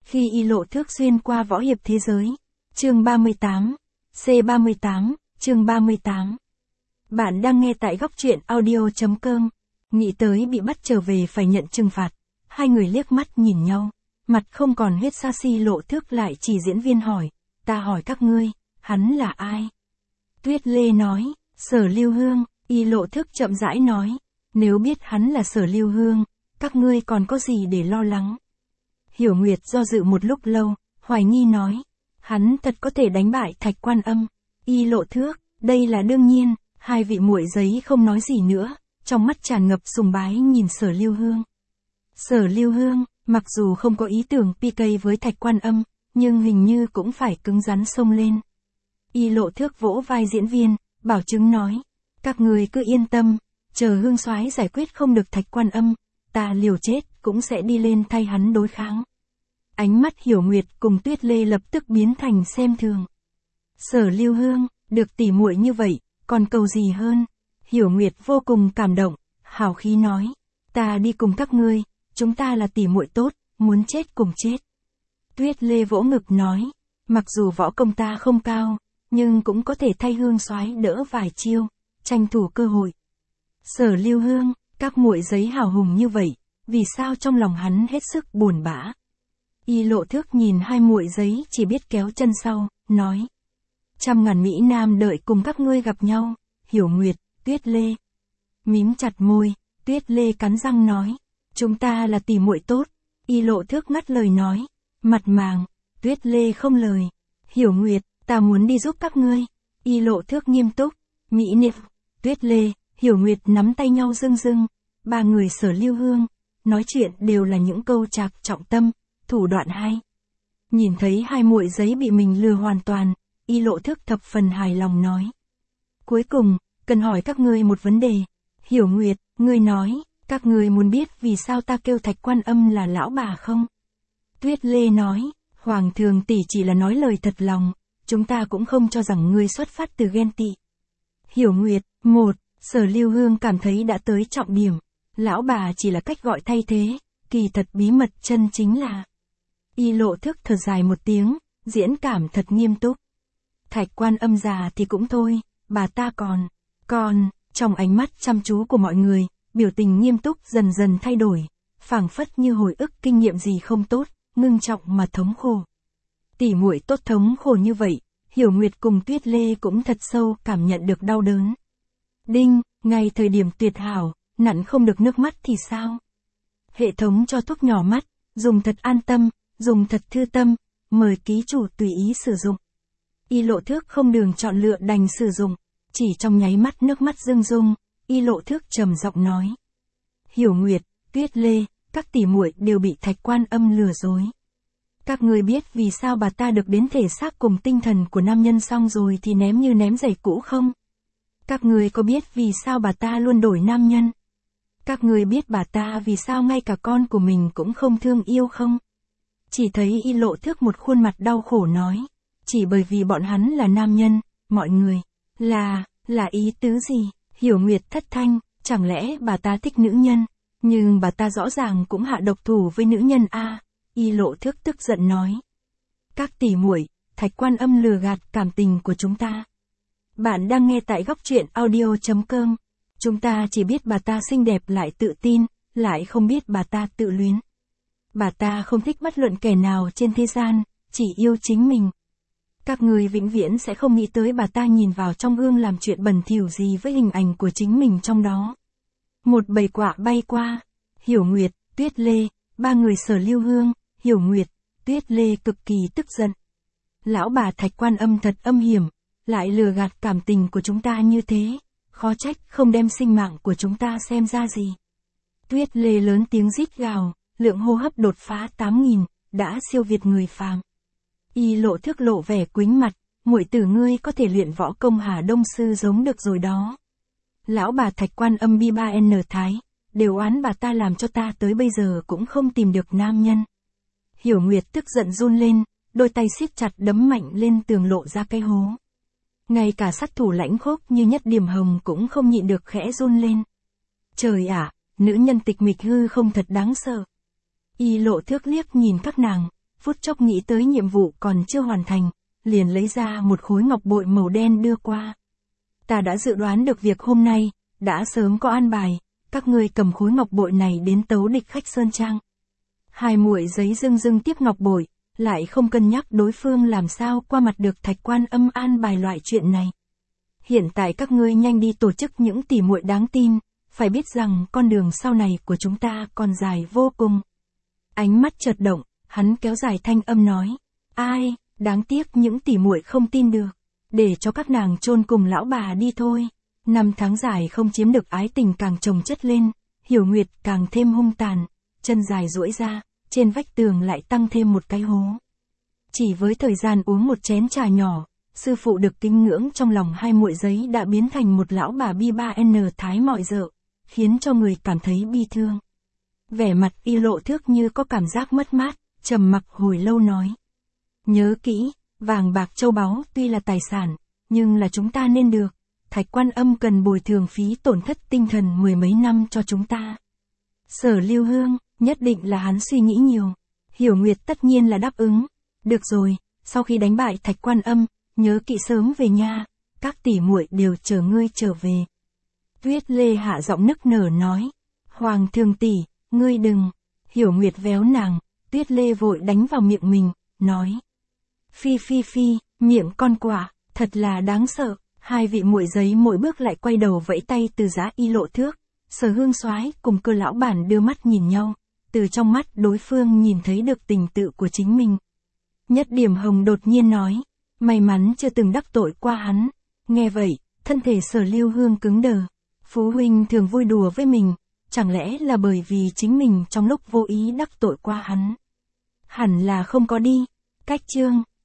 Khi Y Lộ Thước xuyên qua võ hiệp thế giới. Chương 38. C38, chương 38. Bạn đang nghe tại góc truyện audio.com. Nghĩ tới bị bắt trở về phải nhận trừng phạt. Hai người liếc mắt nhìn nhau. Mặt không còn huyết sa Si Lộ Thước lại chỉ diễn viên hỏi. Ta hỏi các ngươi, hắn là ai? Tuyết Lê nói, Sở Lưu Hương. Y Lộ Thước chậm rãi nói. Nếu biết hắn là Sở Lưu Hương, các ngươi còn có gì để lo lắng? Hiểu Nguyệt do dự một lúc lâu, hoài nghi nói. Hắn thật có thể đánh bại Thạch Quan Âm. Y Lộ Thước, đây là đương nhiên. Hai vị muội giấy không nói gì nữa, trong mắt tràn ngập sùng bái nhìn Sở Lưu Hương. Sở Lưu Hương, mặc dù không có ý tưởng PK với Thạch Quan Âm, nhưng hình như cũng phải cứng rắn xông lên. Y Lộ Thước vỗ vai diễn viên, bảo chứng nói. Các người cứ yên tâm, chờ Hương soái giải quyết không được Thạch Quan Âm, ta liều chết cũng sẽ đi lên thay hắn đối kháng. Ánh mắt Hiểu Nguyệt cùng Tuyết Lê lập tức biến thành xem thường. Sở Lưu Hương, được tỉ muội như vậy, còn cầu gì hơn? Hiểu Nguyệt vô cùng cảm động, hào khí nói. Ta đi cùng các ngươi, chúng ta là tỉ muội tốt, muốn chết cùng chết. Tuyết Lê vỗ ngực nói. Mặc dù võ công ta không cao, nhưng cũng có thể thay Hương soái đỡ vài chiêu, tranh thủ cơ hội. Sở Lưu Hương, các muội giấy hào hùng như vậy, vì sao trong lòng hắn hết sức buồn bã? Y Lộ Thước nhìn hai muội giấy chỉ biết kéo chân sau, nói. Trăm ngàn Mỹ Nam đợi cùng các ngươi gặp nhau, Hiểu Nguyệt, Tuyết Lê. Mím chặt môi, Tuyết Lê cắn răng nói. Chúng ta là tỉ muội tốt. Y Lộ Thước ngắt lời nói. Mặt màng, Tuyết Lê không lời. Hiểu Nguyệt, ta muốn đi giúp các ngươi. Y Lộ Thước nghiêm túc. Mỹ Niệm, Tuyết Lê, Hiểu Nguyệt nắm tay nhau rưng rưng. Ba người Sở Lưu Hương, nói chuyện đều là những câu trạc trọng tâm, thủ đoạn hay. Nhìn thấy hai muội giấy bị mình lừa hoàn toàn, Y Lộ Thước thập phần hài lòng nói. Cuối cùng, cần hỏi các ngươi một vấn đề. Hiểu Nguyệt, ngươi nói, các ngươi muốn biết vì sao ta kêu Thạch Quan Âm là lão bà không? Tuyết Lê nói, Hoàng thường tỷ chỉ là nói lời thật lòng, chúng ta cũng không cho rằng ngươi xuất phát từ ghen tị. Hiểu Nguyệt, một, Sở Lưu Hương cảm thấy đã tới trọng điểm, lão bà chỉ là cách gọi thay thế, kỳ thật bí mật chân chính là. Y Lộ Thước thở dài một tiếng, diễn cảm thật nghiêm túc. Thạch Quan Âm già thì cũng thôi, bà ta còn, trong ánh mắt chăm chú của mọi người, biểu tình nghiêm túc dần dần thay đổi, phảng phất như hồi ức kinh nghiệm gì không tốt, ngưng trọng mà thống khổ. Tỉ muội tốt thống khổ như vậy, Hiểu Nguyệt cùng Tuyết Lê cũng thật sâu cảm nhận được đau đớn. Đinh, ngay thời điểm tuyệt hảo, nặn không được nước mắt thì sao? Hệ thống cho thuốc nhỏ mắt, dùng thật an tâm, dùng thật thư tâm, mời ký chủ tùy ý sử dụng. Y Lộ Thước không đường chọn lựa đành sử dụng, chỉ trong nháy mắt nước mắt rưng rung, Y Lộ Thước trầm giọng nói. Hiểu Nguyệt, Tuyết Lê, các tỷ muội đều bị Thạch Quan Âm lừa dối. Các ngươi biết vì sao bà ta được đến thể xác cùng tinh thần của nam nhân xong rồi thì ném như ném giày cũ không? Các ngươi có biết vì sao bà ta luôn đổi nam nhân? Các ngươi biết bà ta vì sao ngay cả con của mình cũng không thương yêu không? Chỉ thấy Y Lộ Thước một khuôn mặt đau khổ nói. Chỉ bởi vì bọn hắn là nam nhân, mọi người, là ý tứ gì? Hiểu Nguyệt thất thanh, chẳng lẽ bà ta thích nữ nhân? Nhưng bà ta rõ ràng cũng hạ độc thủ với nữ nhân a. Y Lộ Thước tức giận nói. Các tỷ muội, Thạch Quan Âm lừa gạt cảm tình của chúng ta. Bạn đang nghe tại góc truyện audio.com. Chúng ta chỉ biết bà ta xinh đẹp lại tự tin, lại không biết bà ta tự luyến. Bà ta không thích bất luận kẻ nào trên thế gian, chỉ yêu chính mình. Các người vĩnh viễn sẽ không nghĩ tới bà ta nhìn vào trong gương làm chuyện bẩn thỉu gì với hình ảnh của chính mình trong đó. Một bầy quạ bay qua. Hiểu Nguyệt, Tuyết Lê, ba người Sở Lưu Hương, Hiểu Nguyệt, Tuyết Lê cực kỳ tức giận. Lão bà Thạch Quan Âm thật âm hiểm, lại lừa gạt cảm tình của chúng ta như thế, khó trách không đem sinh mạng của chúng ta xem ra gì. Tuyết Lê lớn tiếng rít gào, lượng hô hấp đột phá 8.000, đã siêu việt người phàm. Y Lộ Thước lộ vẻ quĩnh mặt, muội tử ngươi có thể luyện võ công Hà Đông sư giống được rồi đó. Lão bà Thạch Quan Âm bi 3N Thái, đều oán bà ta làm cho ta tới bây giờ cũng không tìm được nam nhân. Hiểu Nguyệt tức giận run lên, đôi tay siết chặt đấm mạnh lên tường lộ ra cái hố. Ngay cả sát thủ lãnh khốc như Nhất Điểm Hồng cũng không nhịn được khẽ run lên. Trời ạ, nữ nhân tịch mịch hư không thật đáng sợ. Y Lộ Thước liếc nhìn các nàng, phút chốc nghĩ tới nhiệm vụ còn chưa hoàn thành, liền lấy ra một khối ngọc bội màu đen đưa qua. Ta đã dự đoán được việc hôm nay, đã sớm có an bài, các ngươi cầm khối ngọc bội này đến tấu địch khách Sơn Trang. Hai muội giấy dưng dưng tiếp ngọc bội, lại không cân nhắc đối phương làm sao qua mặt được Thạch Quan Âm an bài loại chuyện này. Hiện tại các ngươi nhanh đi tổ chức những tỉ muội đáng tin, phải biết rằng con đường sau này của chúng ta còn dài vô cùng. Ánh mắt chợt động, hắn kéo dài thanh âm nói, ai, đáng tiếc những tỉ muội không tin được, để cho các nàng chôn cùng lão bà đi thôi. 5 tháng dài không chiếm được ái tình càng chồng chất lên, Hiểu Nguyệt càng thêm hung tàn, chân dài duỗi ra, trên vách tường lại tăng thêm một cái hố. Chỉ với thời gian uống một chén trà nhỏ, sư phụ được kính ngưỡng trong lòng hai muội giấy đã biến thành một lão bà bi 3N thái mọi dợ, khiến cho người cảm thấy bi thương. Vẻ mặt Y Lộ Thước như có cảm giác mất mát, trầm mặc hồi lâu nói. Nhớ kỹ, vàng bạc châu báu tuy là tài sản, nhưng là chúng ta nên được. Thạch Quan Âm cần bồi thường phí tổn thất tinh thần 10 mấy năm cho chúng ta. Sở Lưu Hương, nhất định là hắn suy nghĩ nhiều. Hiểu Nguyệt tất nhiên là đáp ứng. Được rồi, sau khi đánh bại Thạch Quan Âm, nhớ kỹ sớm về nha, các tỷ muội đều chờ ngươi trở về. Tuyết Lê hạ giọng nức nở nói. Hoàng thượng tỷ, ngươi đừng. Hiểu Nguyệt véo nàng, Tuyết Lê vội đánh vào miệng mình, nói. Phi phi phi, miệng con quạ, thật là đáng sợ. Hai vị muội giấy mỗi bước lại quay đầu vẫy tay từ giá Y Lộ Thước. Sở Hương Soái cùng Cơ lão bản đưa mắt nhìn nhau, từ trong mắt đối phương nhìn thấy được tình tự của chính mình. Nhất Điểm Hồng đột nhiên nói, may mắn chưa từng đắc tội qua hắn. Nghe vậy, thân thể Sở Lưu Hương cứng đờ. Phú huynh thường vui đùa với mình, chẳng lẽ là bởi vì chính mình trong lúc vô ý đắc tội qua hắn? Hẳn là không có đi. Cách chương